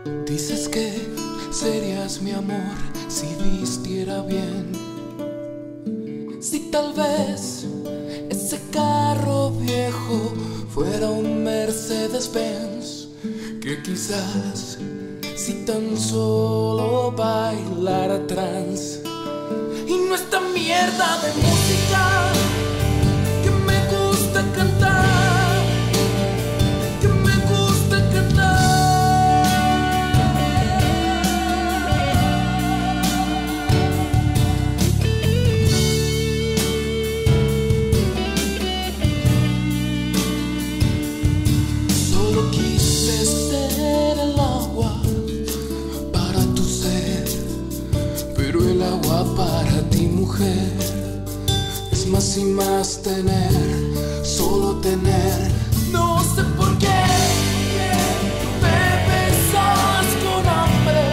Dices que serías mi amor si vistiera bien. Si tal vez ese carro viejo fuera un Mercedes-Benz, que quizás si tan solo bailara trance. Y no esta mierda de música que me gusta cantar, que me gusta Solo quise ser el agua para tu sed, pero el agua para ti, mujer, es más y más tener, solo tener. No sé por qué me besas con hambre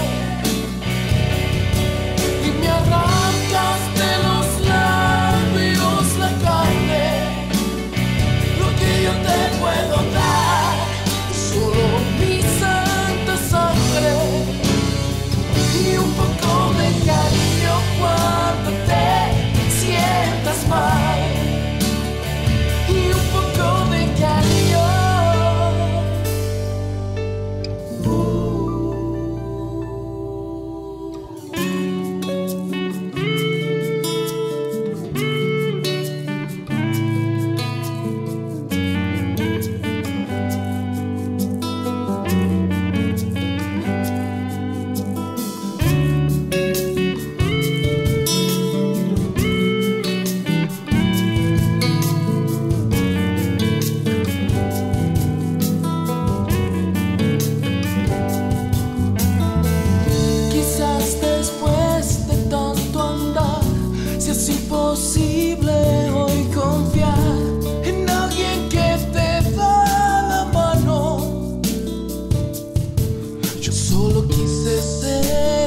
y me arrancas de los labios la carne. Lo que yo te puedo dar es solo mi santa sangre y un poco de cariño cuando te sientas mal, y un poco de cariño. Quizás después de tanto andar, si es imposible hoy confiar en alguien que te da la mano. Yo solo quise ser